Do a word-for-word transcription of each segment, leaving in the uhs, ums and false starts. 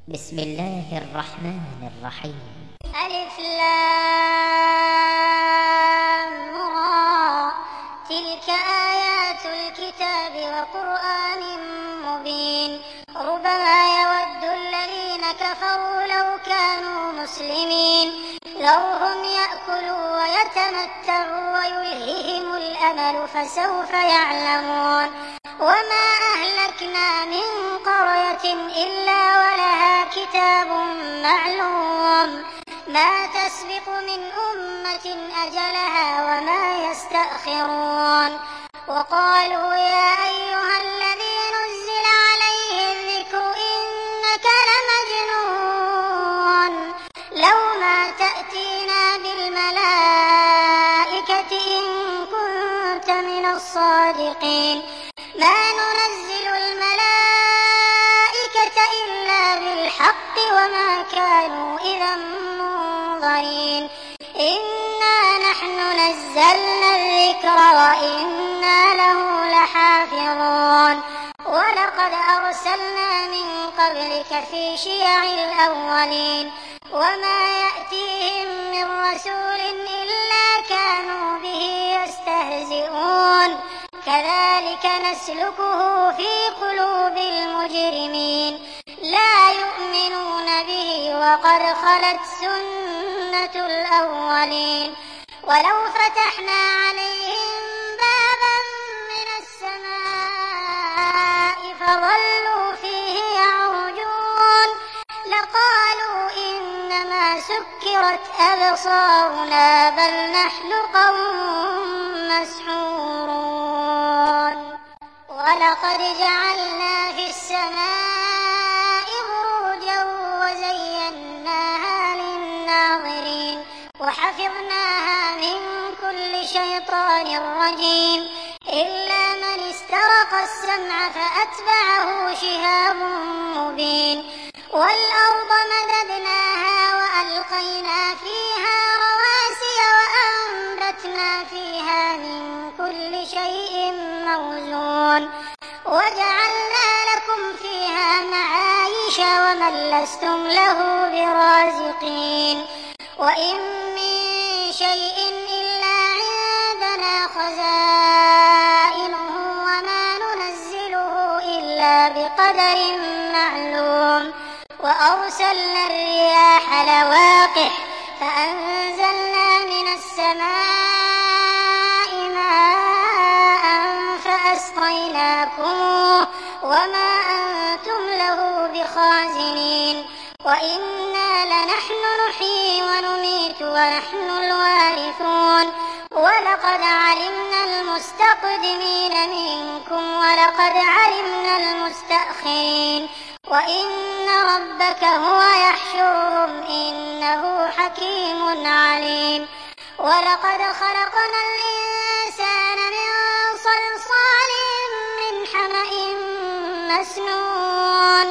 بسم الله الرحمن الرحيم. ألف لام را، تلك آيات الكتاب وقرآن مبين. ربما يود الذين كفروا لو كانوا مسلمين، ذرهم يأكلوا ويتمتعوا ويلههم الأمل فسوف يعلمون. وما أهلكنا من قرية إلا ولها كتاب معلوم، ما تسبق من أمة أجلها وما يستأخرون. وقالوا يا أيها الذي نزل عليه الذكر إنك لمجنون، لو ما تأتينا بالملائكة إن كنت من الصادقين. ما ننزل الملائكة إلا بالحق وما كانوا إذا منظرين. إنا نحن نزلنا الذكر وإنا له لحافظون. ولقد أرسلنا من قبلك في شيع الأولين، وما يأتيهم من رسول إلا كانوا به يستهزئون. كذلك نسلكه في قلوب المجرمين، لا يؤمنون به وقد خلت سنة الأولين. ولو فتحنا عليهم بابا من السماء فظلوا فيه يعرجون لقالوا إنما سكرت أبصارنا بل نحن قوم مسحورون. ولقد جعلنا في السماء بروجا وزيناها للناظرين وحفظناها من كل شيطان رجيم إلا من استرق السمع فأتبعه شهاب مبين. والأرض مددناها وألقينا فيها رواسي وأنبتنا فيها من كل شيء موزون وجعلنا لكم فيها معايش ومن لستم له برازقين. وإن من شيء إلا عندنا خزائنه وما ننزله إلا بقدر معلوم. وأرسلنا الرياح لواقح فأنزلنا من السماء ماء فأسقيناكموه وما أنتم له بخازنين. وإنا لنحن نحيي ونميت ونحن الوارثون. ولقد علمنا المستقدمين منكم ولقد علمنا المستأخرين. وإن ربك هو يحشرهم إنه حكيم عليم. ولقد خلقنا الإنسان من صلصال من حمأ مسنون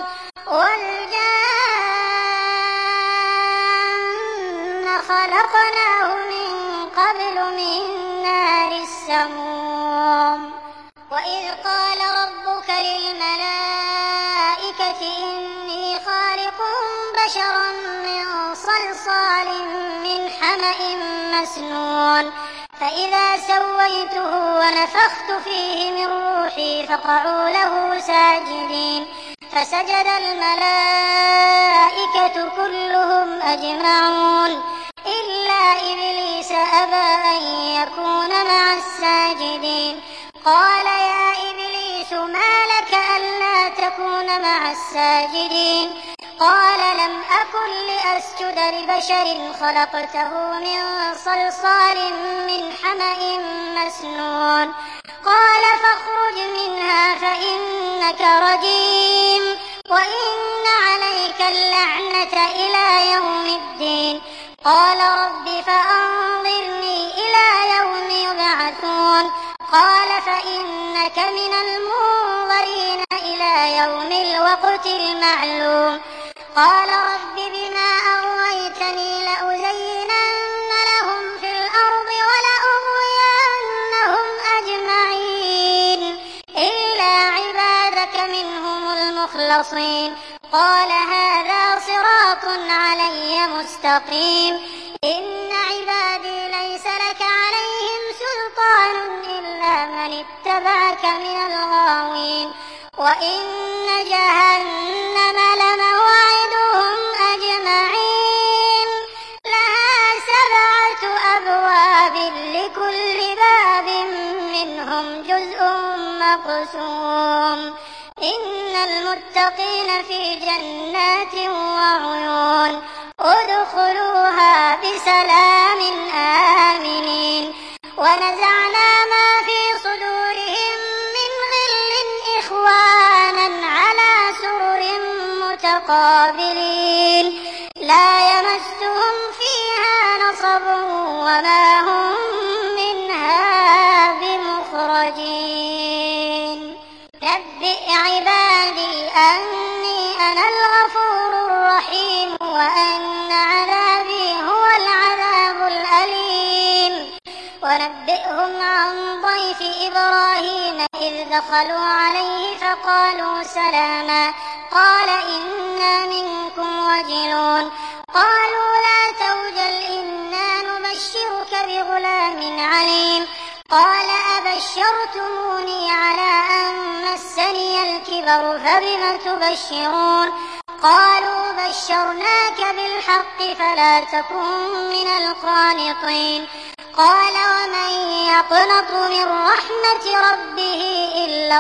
والجان خلقناه من قبل من نار السموم. وإذ قال ربك للملائكة إني خالق بشرا من صلصال من حمأ مسنون فإذا سويته ونفخت فيه من روحي فقعوا له ساجدين. فسجد الملائكة كلهم أجمعون إلا إبليس أبى أن يكون مع الساجدين. قال يا إبليس ما لك ألا تكون مع الساجدين؟ قال لم أكن لأسجد لبشر خلقته من صلصال من حمأ مسنون. قال فاخرج منها فإنك رجيم وإن عليك اللعنة إلى يوم الدين. قال رب فأنظرني إلى يوم يبعثون. قال فإنك من المنظرين إلى يوم الوقت المعلوم. قال رب بما أغويتني لأزينن لهم في الأرض ولأغوينهم أجمعين إلا عبادك منهم المخلصين. قال هذا علي مستقيم إن عبادي ليس لك عليهم سلطان إلا من اتبعك من الغاوين وإن جهنم لموعدهم أجمعين لها سبعة أبواب لكل باب منهم جزء مقسوم إن المتقين في جنات وعيون ادخلوها بسلام آمنين ونزعنا ما في صدورهم من غل إخوانا على سرر متقابلين لا يمسهم فيها نصب وما هم منها بمخرجين نبئ عبادي أني أنا الغفور الرحيم وأن عذابي هو العذاب الأليم ونبئهم عن ضيف إبراهيم إذ دخلوا عليه فقالوا سلاما قال إنا منكم وجلون قالوا لا توجل إنا نبشرك بغلام عليم قال أبشرتموني على أن مسني الكبر فبم تبشرون قالوا بشرناك بالحق فلا تكن من القانطين قال ومن يقنط من رحمة ربه إلا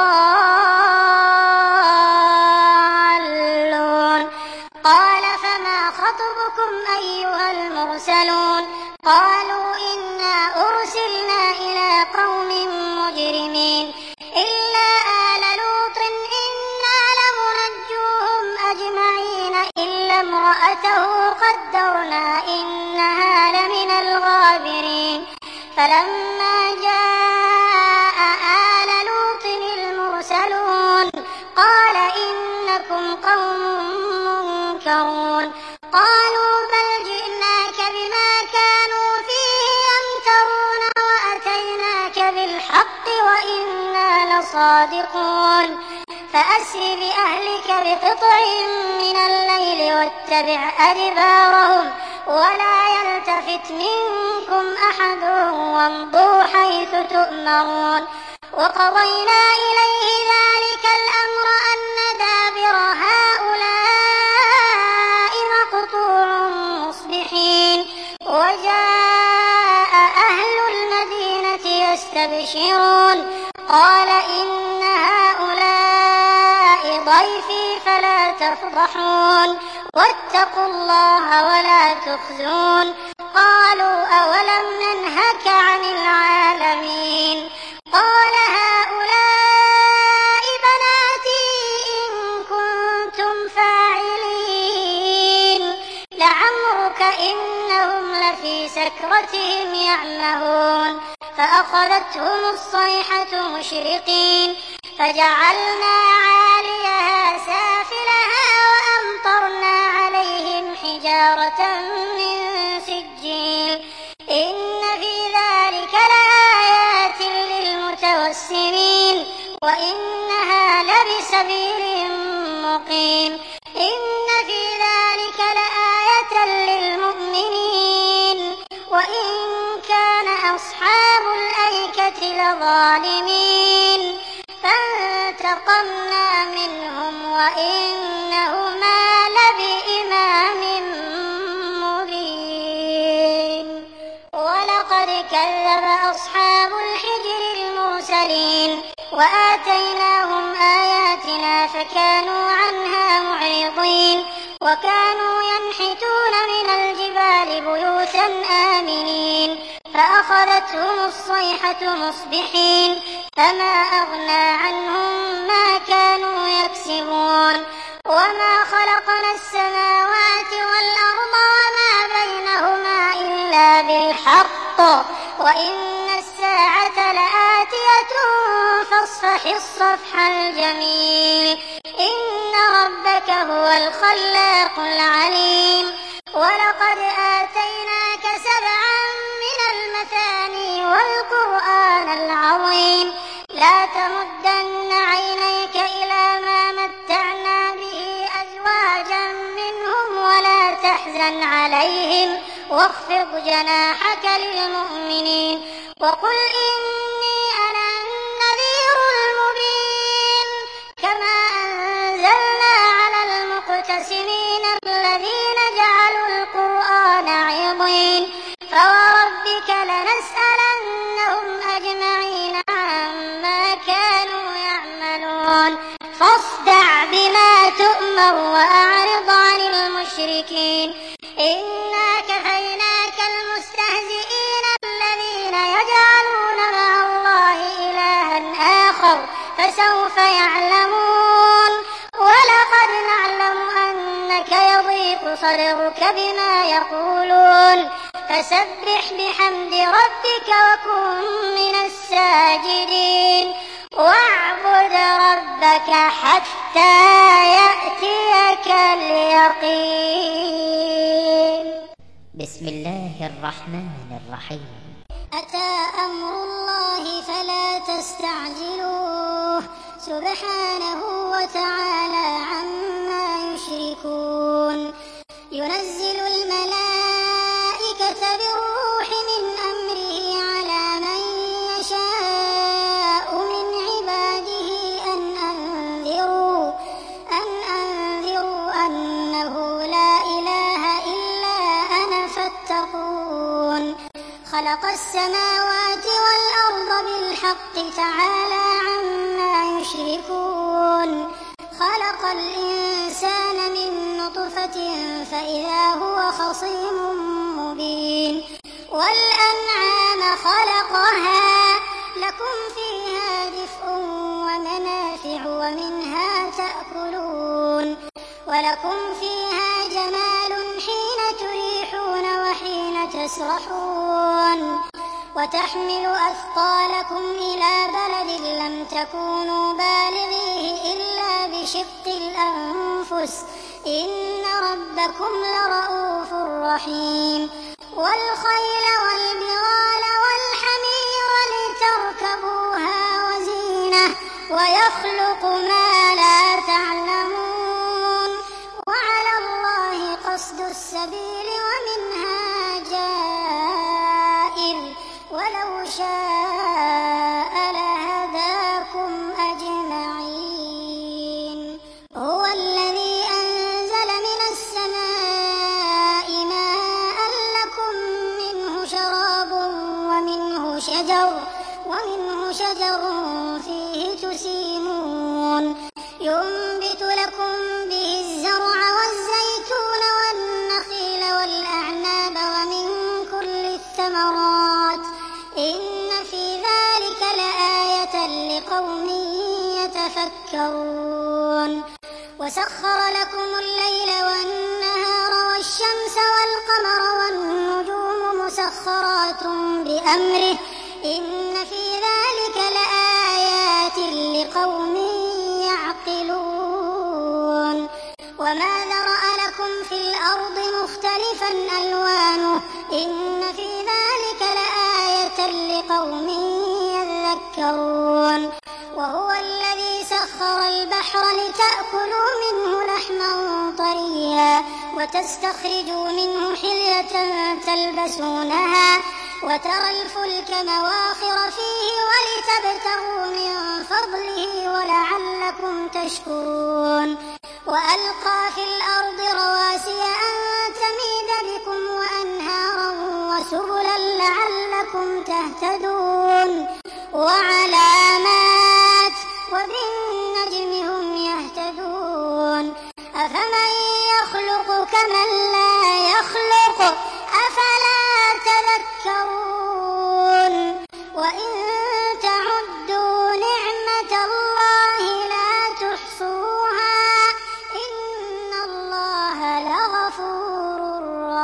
الضالون قال فما خطبكم أيها المرسلون قالوا إنا أرسلنا إلى قوم مجرمين إلا آل لوط إنا لمنجوهم أجمعين إلا امرأته قدرنا إنها لمن الغابرين فلما جاء آل لوط المرسلون قال إنكم قوم منكرون قالوا بل جئناك بما كانوا فيه يمترون وأتيناك بالحق وإنا لصادقون فأسر بأهلك بقطع من الليل واتبع أدبارهم ولا يلتفت منكم أحد وامضوا حيث تؤمرون وقضينا إليه ذلك الأمر أن دابر هؤلاء مقطوع مصبحين وجاء أهل المدينة يستبشرون قال إن هؤلاء ضيفي فلا تفضحون واتقوا الله ولا تخزون قالوا أولم ننهك عن العالمين قال هؤلاء بناتي إن كنتم فاعلين لعمرك إنهم لفي سكرتهم يعمهون فأخذتهم الصيحة مشرقين فجعلنا عاليها سافلها وأمطرنا عليهم حجارة من سجيل إن في ذلك لآيات للمتوسمين وإنها لبسبيل مقيم إن في ذلك لآية للمؤمنين وإن كان أصحاب الأيكة لظالمين فانتقمنا منهم وإنهما لبإمام مبين ولقد كذب أصحاب الحجر المرسلين وآتيناهم آياتنا فكانوا عنها معرضين وكانوا ينحتون من الجبال بيوتا آمنين فأخذتهم الصيحة مصبحين فما أغنى عنهم ما كانوا يكسبون وما خلقنا السماوات والأرض وما بينهما إلا بالحق وإن الساعة لآتية فاصفح الصفح الجميل إن ربك هو الخلاق العليم ولقد آتيناك سبعا من المثاني والقرآن العظيم لا تمدن عينيك إلى ما متعنا به أزواجا منهم ولا تحزن عليهم واخفض جناحك للمؤمنين وقل إني أنا النذير المبين كما أنزلنا على المقتسمين الذين جعلوا القرآن عضين فوربك لنسألنهم أجمعين عما كانوا يعملون فاصدع بما تؤمر وأعرض عن المشركين إنا كفيناك المستهزئين الذين يجعلون مع الله إلها آخر فسوف يعلمون ولقد نعلم أنك يضيق صدرك بما يقولون فسبح بحمد ربك وكن من الساجدين واعبد ربك حتى يأتيك اليقين. بسم الله الرحمن الرحيم. أتى أمر الله فلا تستعجلوه سبحانه وتعالى عما يشركون ينزل الملائكة بالروح من أمره على من يشاء من عباده أن أنذروا أن أنذروا أنه لا إله إلا أنا فاتقون خلق السماوات والأرض بالحق تعالى عما يشركون خلق الإنسان من نطفة فإذا هو خصيم مبين والأنعام خلقها لكم فيها دفء ومنافع ومنها تأكلون ولكم فيها جمال حين تريحون وحين تسرحون وتحمل أثقالكم إلى بلد لم تكونوا بالغيه إلا بشق الأنفس إن ربكم لرؤوف رحيم والخيل والبغال والحمير لتركبوها وزينة ويخلق ما لا تعلمون وعلى الله قصد السبيل ومنها جائر ولو شاء لهداكم أجمعين هو الذي أنزل من السماء ماء لكم منه شراب ومنه شجر ومنه شجر فيه تسيمون ينبت لكم به الزرع والزيتون والنخيل والأعناب ومن كل الثمرات إن في ذلك لآية لقوم يتفكرون وسخر لكم الليل والنهار والشمس والقمر والنجوم مسخرات بأمره إن في ذلك لآيات لقوم يعقلون وما ذرأ لكم في الأرض مختلفا ألوانه إن في ذلك لآية لقوم يذكرون وهو الذي سخر البحر لتأكلوا منه لحما طريا وتستخرجوا منه حلية تلبسونها وترى الفلك مواخر فيه ولتبتغوا من فضله ولعلكم تشكرون وألقى في الأرض رواسي أن تميد بكم وأنهارا وسبلا لعلكم تهتدون وعلامات وبالنجم هم يهتدون أفمن يخلق كمن لا يخلق أفلا تذكرون وإن تعدوا نعمة الله لا تحصوها إن الله لغفور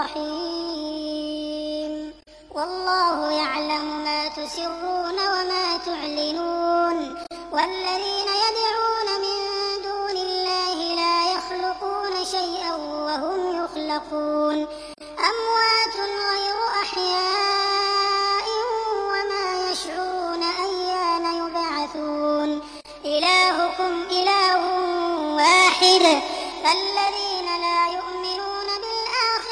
رحيم والله يعلم ما تسرون وما تعلنون والذين يدعون من دون الله لا يخلقون شيئا وهم يخلقون أموات غير أحياء وما يشعرون أيان يبعثون إلهكم إله واحد فالذين لا يؤمنون بالآخرة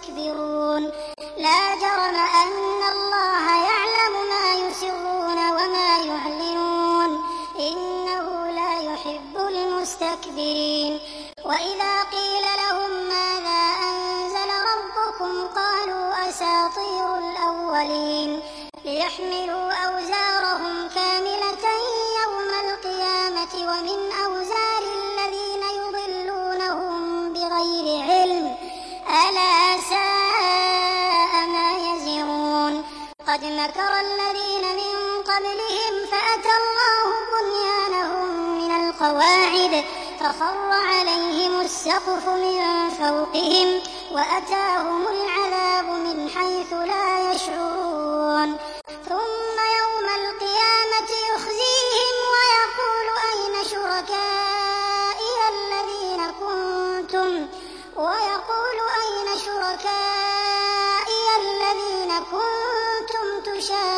مستكبرون لا جرم أن الله يعلم ما يسرون وما يعلنون إنه لا يحب المستكبرين وإذا قيل لهم ماذا أنزل ربكم قالوا أساطير الأولين ليحملوا أوزارهم كاملة يوم القيامة ومن أوزار الذين يضلونهم بغير علم ألا ساء ما يزرون قد مكر الذين من قبلهم فأتى الله بنيانهم من القواعد فخر عليهم السقف من فوقهم وأتاهم العذاب من حيث لا يشعرون ثم يوم القيامة يخزيهم ويقول أين شركائي الذين كنتم ويقول أين شركائي الذين كنتم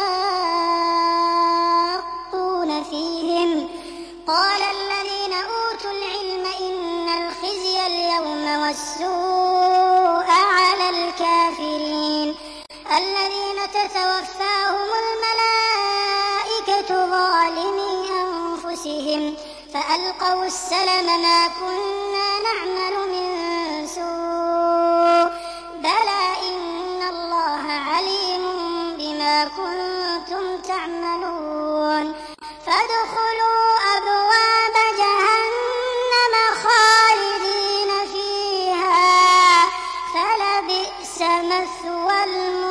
تشاقون فيهم قال الذين أوتوا العلم إن الخزي اليوم والسوء على الكافرين الذين تتوفاهم الملائكة ظالمي أنفسهم فألقوا السلم ما كنا نعمل من سوء بلى إن الله عليم بما كنتم تعملون فادخلوا أبواب جهنم خالدين فيها فلبئس مثوى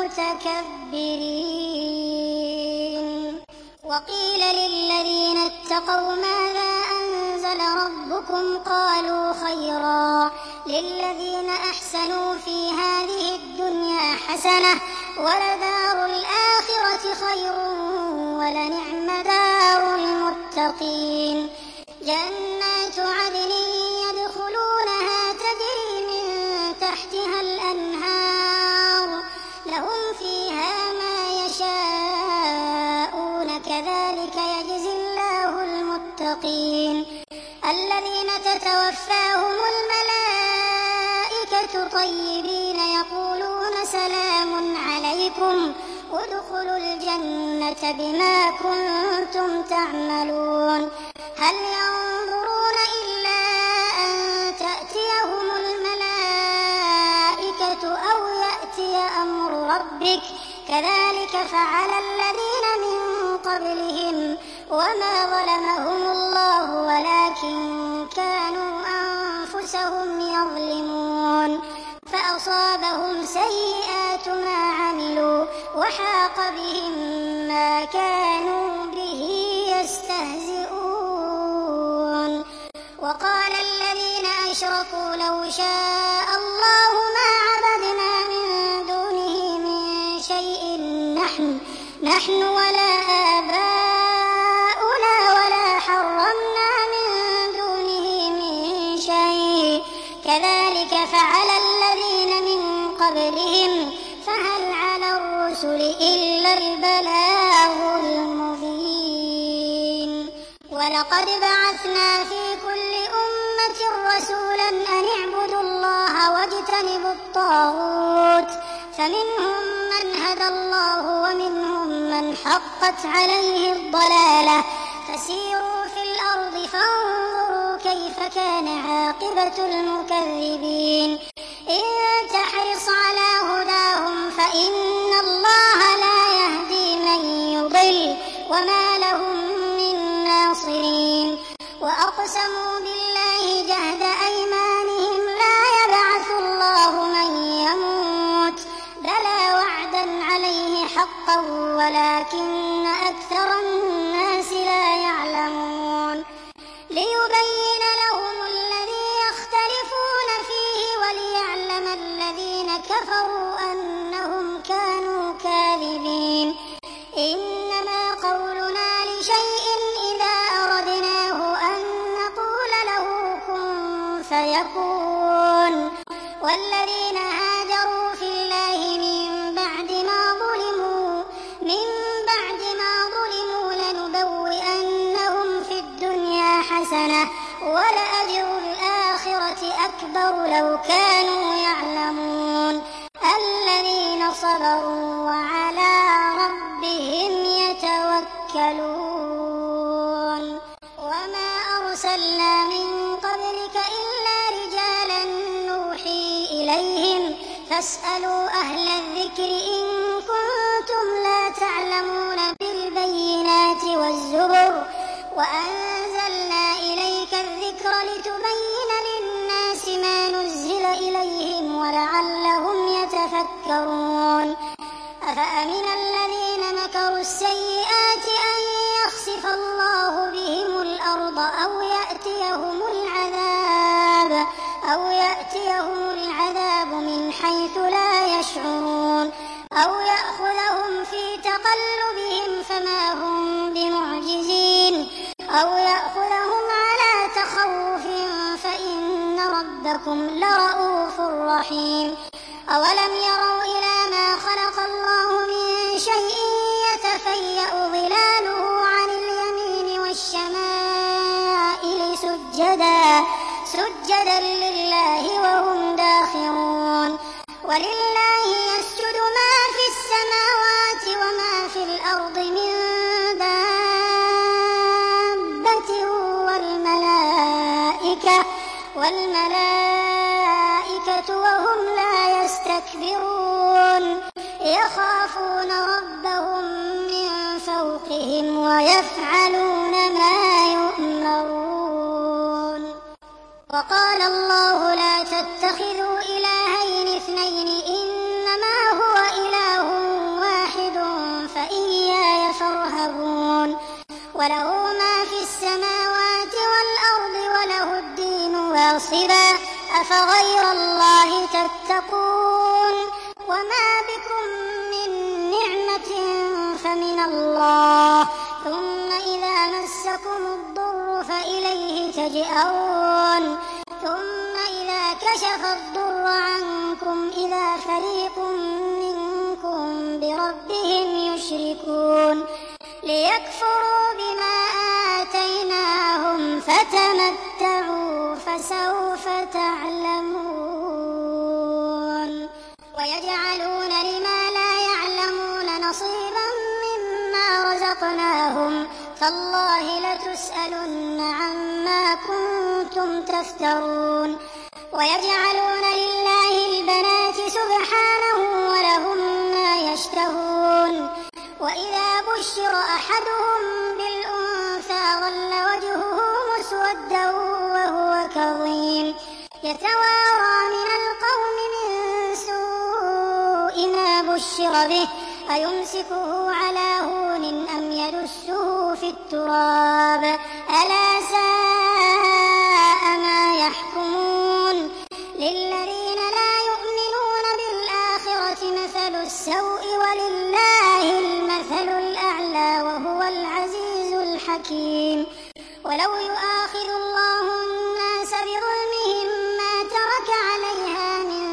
المتكبرين وقيل للذين اتقوا ماذا أنزل ربكم قالوا خيرا للذين أحسنوا في هذه الدنيا حسنة ولدار الآخرة خير ولنعم دار المتقين جنات عدن يدخلونها تجري من تحتها الأنهار لهم فيها ما يشاءون كذلك يجزي الله المتقين الذين تتوفاهم الملائكة طيبين يقولون سلام عليكم ادخلوا الجنة بما كنتم تعملون هل ينظرون إلا أن تأتيهم الملائكة أو يأتي أمر ربك كذلك فعل الذين من قبلهم وما ظلمهم الله ولكن كانوا أنفسهم يظلمون فأصابهم سيئات ما عملوا وحاق بهم ما كانوا به يستهزئون وقال الذين أشركوا لو شاء الله ما عبدنا من دونه من شيء نحن نحن ولا آباؤنا ولا حرمنا من دونه من شيء كذلك فعل الذين من قبلهم فهل على الرسل إلا البلاغ المبين ولقد بعثنا في كل أمة رسولا أن اعبدوا الله واجتنبوا الطاغوت فمنهم من هدى الله ومنهم من حقت عليه الضلالة فسيروا في الأرض فانظروا كيف كان عاقبة المكذبين إن تحرص على هداهم فإن الله لا يهدي من يضل وما لهم من ناصرين وأقسموا بالله جهد أيمانهم لا يبعث الله من يموت بلى وعدا عليه حقا ولكن أكثر الناس لا يعلمون ليبين لهم الذي يختلفون فيه وليعلم الذين كفروا أنهم كانوا كاذبين إنما قولنا لشيء إذا أردناه أن نقول له كن فيكون والذين هاجروا في الله من بعد ما ظلموا من بعد ما ظلموا لنبوئنهم في الدنيا حسنة ولأجر الآخرة أكبر لو كانوا يعلمون صبروا وعلى ربهم يتوكلون وما أرسلنا من قبلك إلا رجالا نوحي إليهم فاسألوا أهل الذكر إن كنتم لا تعلمون بالبينات والزبر وأنزلنا إليك الذكر لتبين للناس ما نزل إليهم ولعلهم يتفكرون أفأمن الذين مكروا السيئات أن يخسف الله بهم الأرض أو يأتيهم العذاب أو يأتيهم العذاب من حيث لا يشعرون أو يأخذهم في تقلبهم فما هم بمعجزين أو يأخذهم على تخوف فإن ربكم لرؤوف رحيم أولم يروا إلى ما خلق الله من شيء يتفيأ ظلاله عن اليمين والشمائل سجدا سجدا لله وهم داخرون ولله يسجد ما في السماوات وما في الأرض من دابة والملائكة والملائكة وهم لا يستكبرون يخافون ربهم من فوقهم ويفعلون ما يؤمرون وقال الله لا تتخذوا إلهين اثنين إنما هو إله واحد فإياي فارهبون وله ما في السماوات والأرض وله الدين واصبا أفغير الله تتقون وما بكم من نعمة فمن الله ثم إذا مسكم الضر فإليه تجأرون ثم إذا كشف الضر عنكم إذا فريق منكم بربهم يشركون ليكفروا بما آتيناهم فتمتعوا فسوف تعلمون ويجعلون لما لا يعلمون نصيبا مما رزقناهم تالله لتسألن عما كنتم تفترون ويجعلون لله البنات سبحانه ولهم ما يشتهون وإذا بشر أحدهم بالأنثى ظل وجهه مسودا وهو كظيم يتوارى من القوم من سوء ما بشر به أيمسكه على هون أم يدسه في التراب ألا ساء ما يحكمون للذين لا يؤمنون بالآخرة مثل السوء ولله المثل الأعلى وهو العزيز الحكيم ولو يؤاخذ الله الناس بظلمهم ما ترك عليها من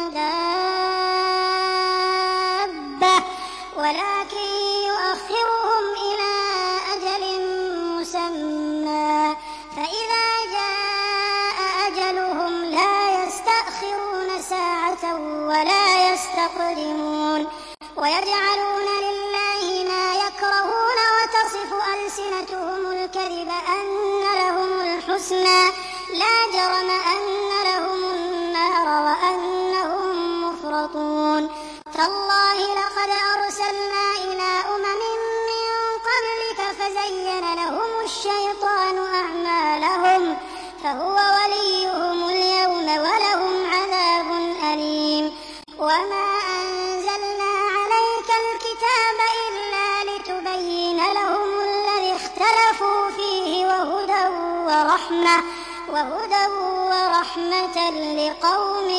دابة ولكن يؤخرهم إلى أجل مسمى فإذا جاء أجلهم لا يستأخرون ساعة ولا يستقدمون ويجعلون لله ما يكرهون وتصف ألسنتهم الكذب أن لهم الحسنى لا جرم أن لهم النار وأنهم مفرطون تالله لقد أرسلنا إلى أمم من قبلك فزين لهم الشيطان أعمالهم فهو وليهم اليوم ولهم عذاب أليم وما أنزلنا عليك الكتاب إلا لتبين لهم الذي اختلفوا فيه وهدى ورحمة وهدى ورحمة لقوم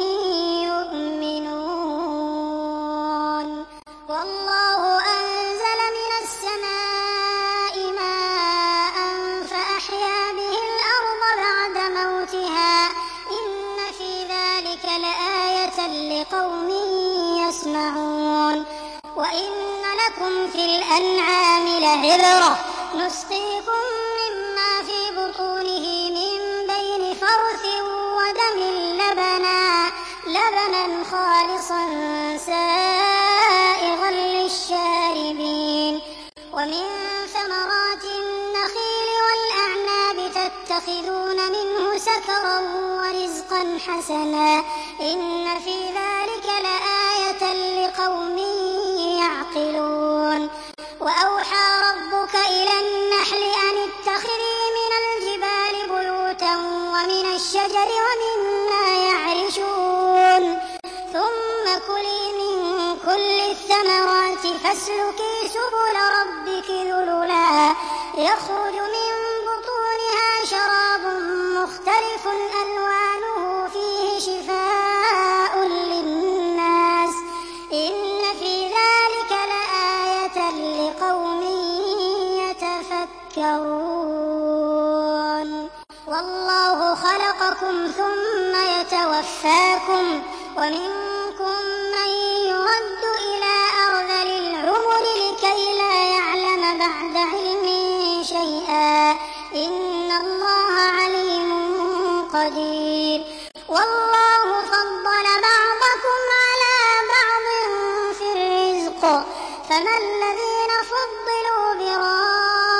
يؤمنون والله أنزل من السماء ماء فأحيا به الأرض بعد موتها إن في ذلك لآية لقوم يسمعون وإن لكم في الأنعام لعبرة نسقيكم مما في بطونه من بين فرث ودم لبنا لبنا خالصا سائغا للشاربين ومن ثمرات النخيل والأعناب تتخذون منه سكرا ورزقا حسنا إن في ذلك لآية لقوم يعقلون وأوحى ربك إلى النحل أن اتخذي من الجبال بيوتا ومن الشجر ومما يعرشون ثم كلي من كل الثمرات فاسلكي سبل ربك ذللا يخرج من بطونها شراب مختلف ألوانه فيه شفاء للناس إن في ذلك لآية لقوم يتفكرون والله خلقكم ثم يتوفاكم ومنكم من يرد إلى أرذل العمر لكي لا يعلم بعد علم شيئا إن الله عليم قدير والله فضل بعضكم على بعض في الرزق فما الذين فضلوا براد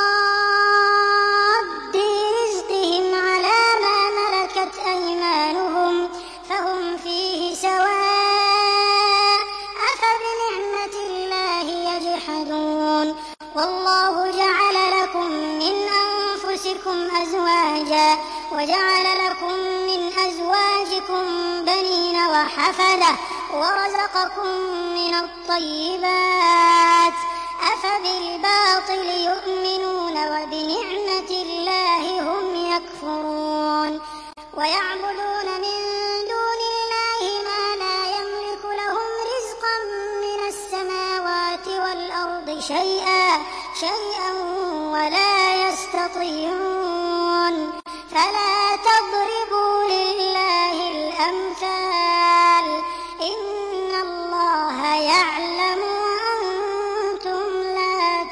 رزقهم على ما ملكت أيمانهم فهم فيه سواء أفبنعمة الله يجحدون والله جعل لكم من أنفسكم أزواجا وجعل لكم من أزواجكم بنين وحفدة ورزقكم من الطيبات أفبالباطل يؤمنون وبنعمة الله هم يكفرون ويعبدون من دون الله ما لا يملك لهم رزقا من السماوات والأرض شيئا شيئا ولا يستطيعون فلا تضربوا لله الأمثال إن الله يعلم وأنتم لا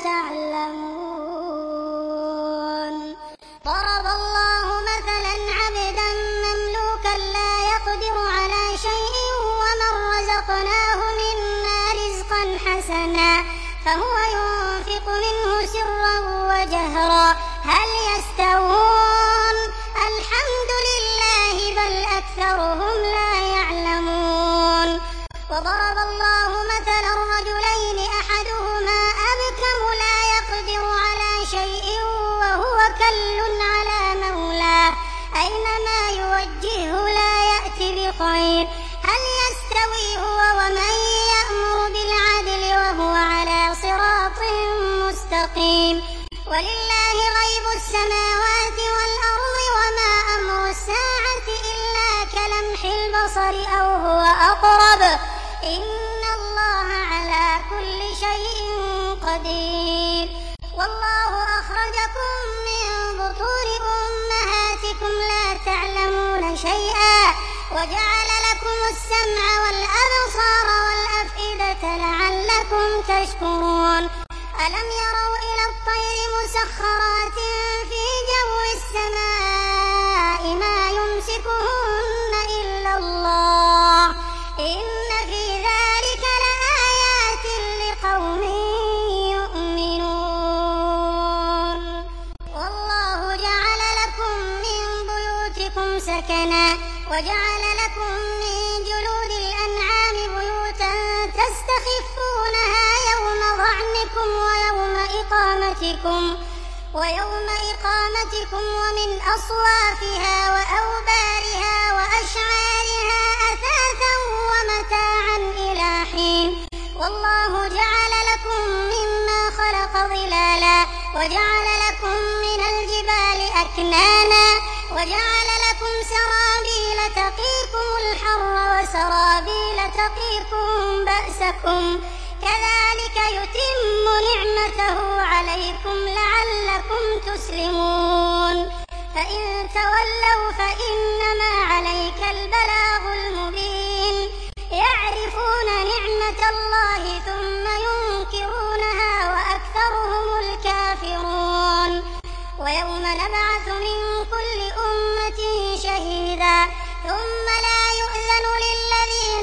تعلمون ضرب الله مثلا عبدا مملوكا لا يقدر على شيء ومن رزقناه منا رزقا حسنا فهو ينفق منه سرا وجهرا هل يستوون الحمد لله بل أكثرهم لا يعلمون وضرب الله مثلا رجلين أحدهما أبكم لا يقدر على شيء وهو كل على مولاه أينما يوجهه لا يأتي بخير هل يستوي هو ومن يأمر بالعدل وهو على صراط مستقيم ولله غيب السماوات والأرض وما أمر الساعة إلا كلمح البصر أو هو أقرب إن الله على كل شيء قدير والله أخرجكم من بطون أمهاتكم لا تعلمون شيئا وجعل لكم السمع والأبصار والأفئدة لعلكم تشكرون ألم يروا إلى الطير مسخرات في جو السماء ما يمسكهن إلا الله إن في ذلك لآيات لقوم يؤمنون والله جعل لكم من بيوتكم سكنا وجعل لكم من جلود الأنعام بيوتا تستخفونها يوم ظعنكم ويوم إقامتكم ويوم إقامتكم ومن أصوافها وأوبارها وأشعارها أثاثا ومتاعا إلى حين والله جعل لكم مما خلق ظلالا وجعل لكم من الجبال أكنانا وجعل لكم سرابيل تقيكم الحر وسرابيل تقيكم بأسكم كذلك يتم نعمته عليكم لعلكم تسلمون فإن تولوا فإنما عليك البلاغ المبين يعرفون نعمة الله ثم ينكرونها وأكثرهم الكافرون ويوم نبعث من كل أمة شهيدا ثم لا يؤذن للذين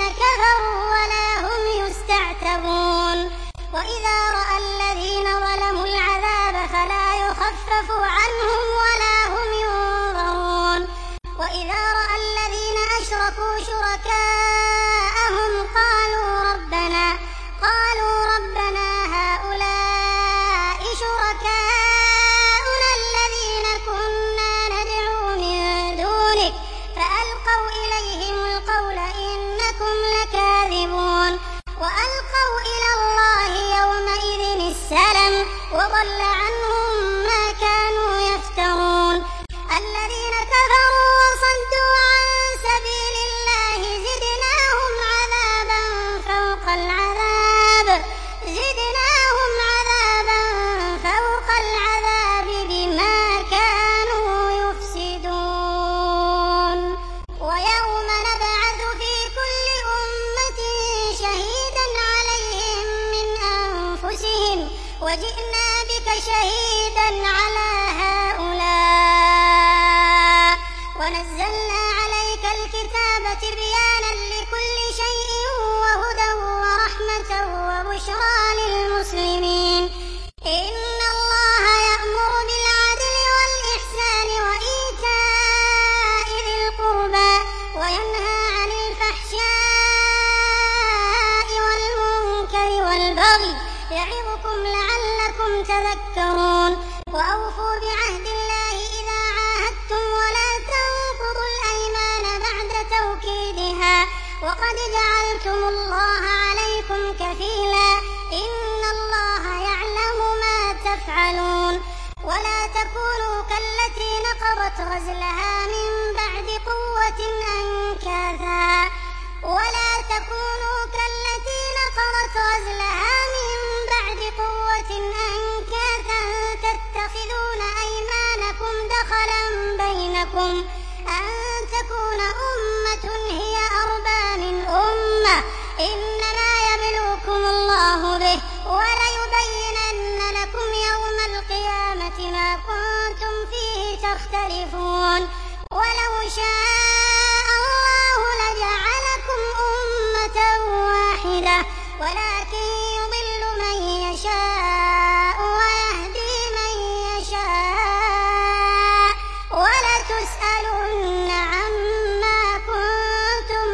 وإذا رأى الذين ظلموا العذاب فلا يخفف عنهم ولا هم ينظرون وإذا رأى الذين أشركوا شركاءهم قالوا ربنا قالوا ربنا هؤلاء شركاؤنا الذين كنا ندعو من دونك فألقوا إليهم القول إنكم لكاذبون وألقوا إلى الله يومئذ السلم وضل عنهم ما كانوا يفترون الذين كفروا وصدوا عن سبيل الله زدناهم عذابا فوق العذاب زدناهم عذابا فوق العذاب بما كانوا يفسدون ويوم نبعث في كل أمة شهيدا عليهم من أنفسهم وجئنا بك شهيدا على هؤلاء ونزلنا عليك الكتاب تبيانا لكل شيء وهدى ورحمة وبشرى للمسلمين إن الله يأمر بالعدل والإحسان وإيتاء ذي القربى وينهى عن الفحشاء والمنكر والبغي يعظكم لعلكم تذكرون وأوفوا بعهد الله إذا عاهدتم ولا تنقضوا الأيمان بعد توكيدها وقد جعلتم الله عليكم كفيلا إن الله يعلم ما تفعلون ولا تكونوا كالتي نقضت غزلها من بعد قوة أنكاثا ولا تكونوا كالتي نقضت غزلها من بعد قوة أنكاثا تتخذون أيمانكم دخلا بينكم أن تكون أمة هي أربى من أمة إنما يبلوكم الله به وليبينن لكم يوم القيامة ما كنتم فيه تختلفون ولو شاء الله لجعلكم أمة واحدة ولكن يضل من يشاء ويهدي من يشاء ولتسألن عما كنتم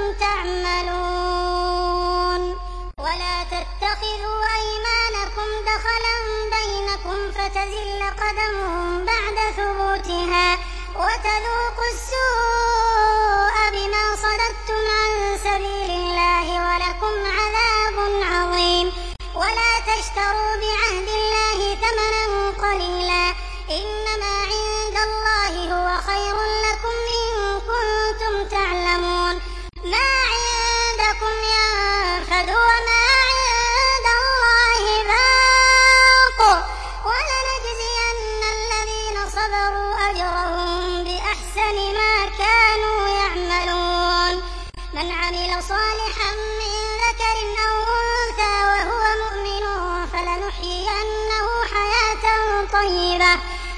تعملون ولا تتخذوا أيمانكم دخلا بينكم فتزل قدم بعد ثبوتها وتذوقوا السوء بما صددتم عن سبيل الله ولكم عذاب عظيم ولا تشتروا بعهد الله ثمنا قليلا إنما عند الله هو خير لكم إن كنتم تعلمون ما عندكم ينفد وما عند الله باق ولنجزين الذين صبروا أجرهم بأحسن ما كانوا يعملون من عمل صالحا من ذكر أو أنثى وهو مؤمن فلنحيينه حياة طيبة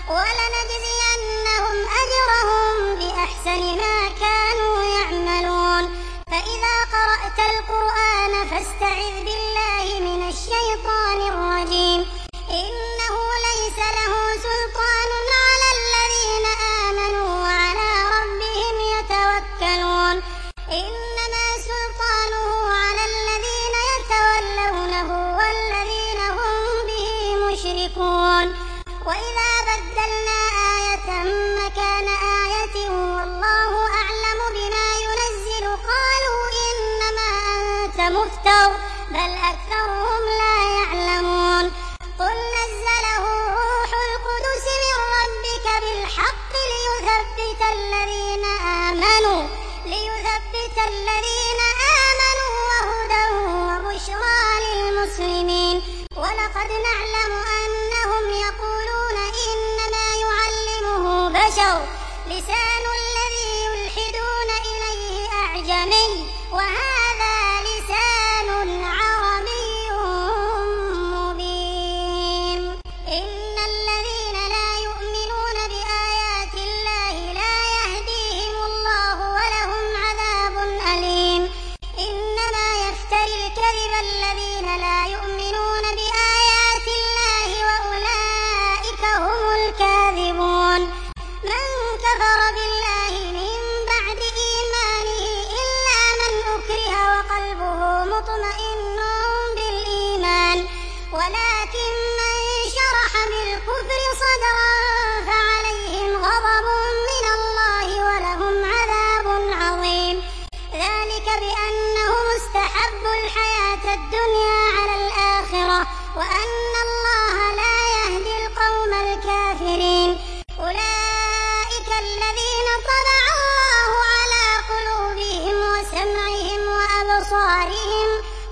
ولنجزينهم أجرهم بأحسن ما كانوا يعملون فإذا قرأت القرآن فاستعذ بالله من الشيطان الرجيم إنه ليس له سلطان على الذين آمنوا وعلى ربهم يتوكلون إنما سلطانه على الذين يتولونه والذين هم به مشركون وإذا بدلنا آية مكان آية والله أعلم بما ينزل قالوا إنما أنت مفتر بل أكثرهم لا يعلمون قل نزله روح القدس من ربك بالحق ليثبت الذين آمنوا ليثبت الذين آمنوا وهدى وبشرى للمسلمين ولقد نعلم أنهم يقولون إنما يعلمه بشر لسان الذي يلحدون إليه أعجمي وهذا لسان عربي مبين إن الذين لا يؤمنون بآيات الله لا يهديهم الله ولهم عذاب أليم إنما يفتري الكذب الذين لا يؤمنون بآيات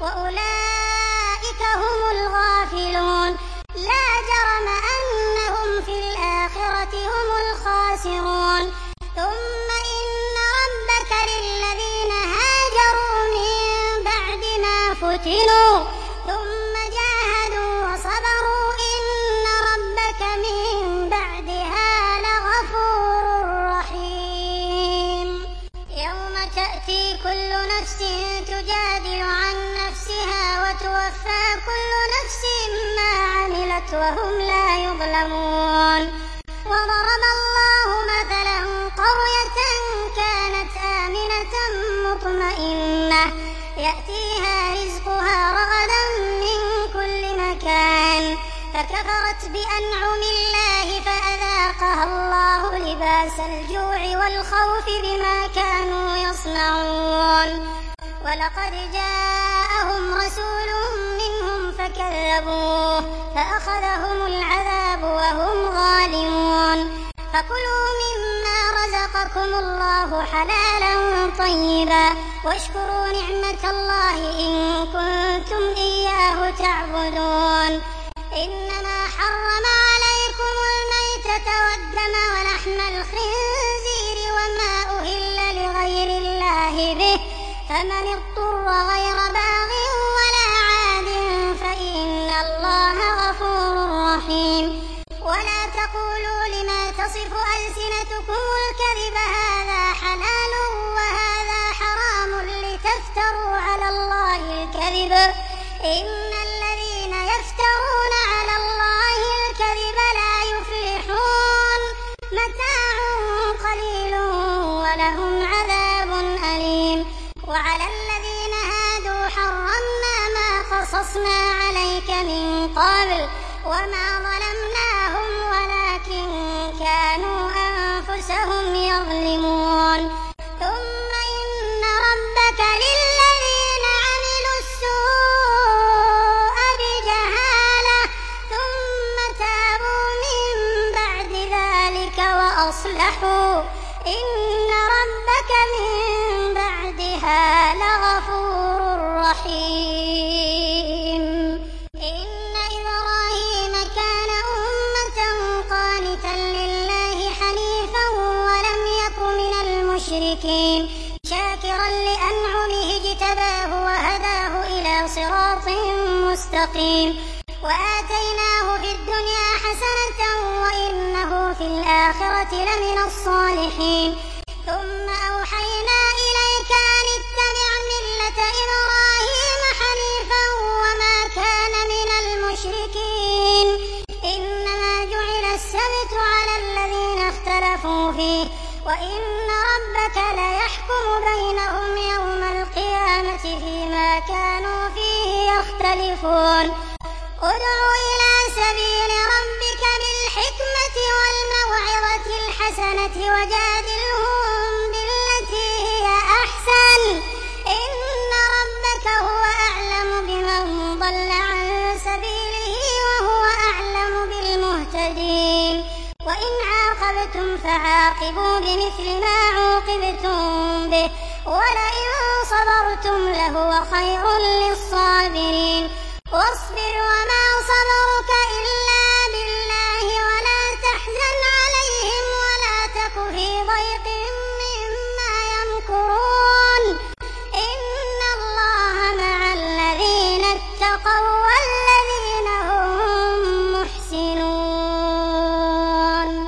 وأولئك هم الغافلون. لا جرم أنهم في الآخرة هم الخاسرون. ثم إن ربك للذين هاجروا من بعد ما فتنوا ثم جاهدوا وصبروا إن ربك من بعدها لغفور رحيم. يوم تأتي كل نفس تجادل عن نفسها وتوفى كل نفس ما عملت وهم لا يظلمون. وضرب الله مثلا قرية كانت آمنة مطمئنة يأتيها رزقها رغدا من كل مكان فكفرت بأنعم الله فأذاقها الله لباس الجوع والخوف بما كانوا يصنعون. ولقد جاءهم رسول منهم فكذبوه فأخذهم العذاب وهم ظالمون. فكلوا مما رزقكم الله حلالا طيبا واشكروا نعمة الله إن كنتم إياه تعبدون. إنما حرم عليكم الميتة والدم ولحم الخنزير وما أهل لغير الله به فمن اضطر غير باغ ولا عاد فإن الله غفور رحيم. ولا تقولوا لما تصف ألسنتكم الكذب هذا حلال وهذا حرام لتفتروا على الله الكذب إن الذين يفترون على الله الكذب لا يفلحون. متاع قليل ولهم عذاب أليم. وعلى الذين هادوا حرمنا ما قصصنا عليك من قبل وما ظلمناهم ولكن كانوا أنفسهم يظلمون. ثم إن ربك للذين عملوا السوء بجهالة ثم تابوا من بعد ذلك وأصلحوا إن ربك من بعدها لغفور رحيم. إن إبراهيم كان أمة قانتا لله حنيفا ولم يك من المشركين شاكرا لأنعمه اجتباه وهداه إلى صراط مستقيم. وآتيناه في الدنيا حسنة وإنه في الآخرة لمن الصالحين. ثم أوحينا إليك أن اتبع ملة إبراهيم حنيفا وما كان من المشركين. إنما جعل السبت على الذين اختلفوا فيه وإن ربك ليحكم بينهم يوم القيامة فيما كانوا فيه يختلفون. ادع إلى سبيل ربك بالحكمة والموعظة الحسنة وجادلهم بالتي هي أحسن إن ربك هو أعلم بمن ضل عن سبيله وهو أعلم بالمهتدين. وإن عاقبتم فعاقبوا بمثل ما عوقبتم به ولئن صبرتم لهو خير للصابرين. واصبر وما صبرك إلا بالله ولا تحزن عليهم ولا تك في ضيق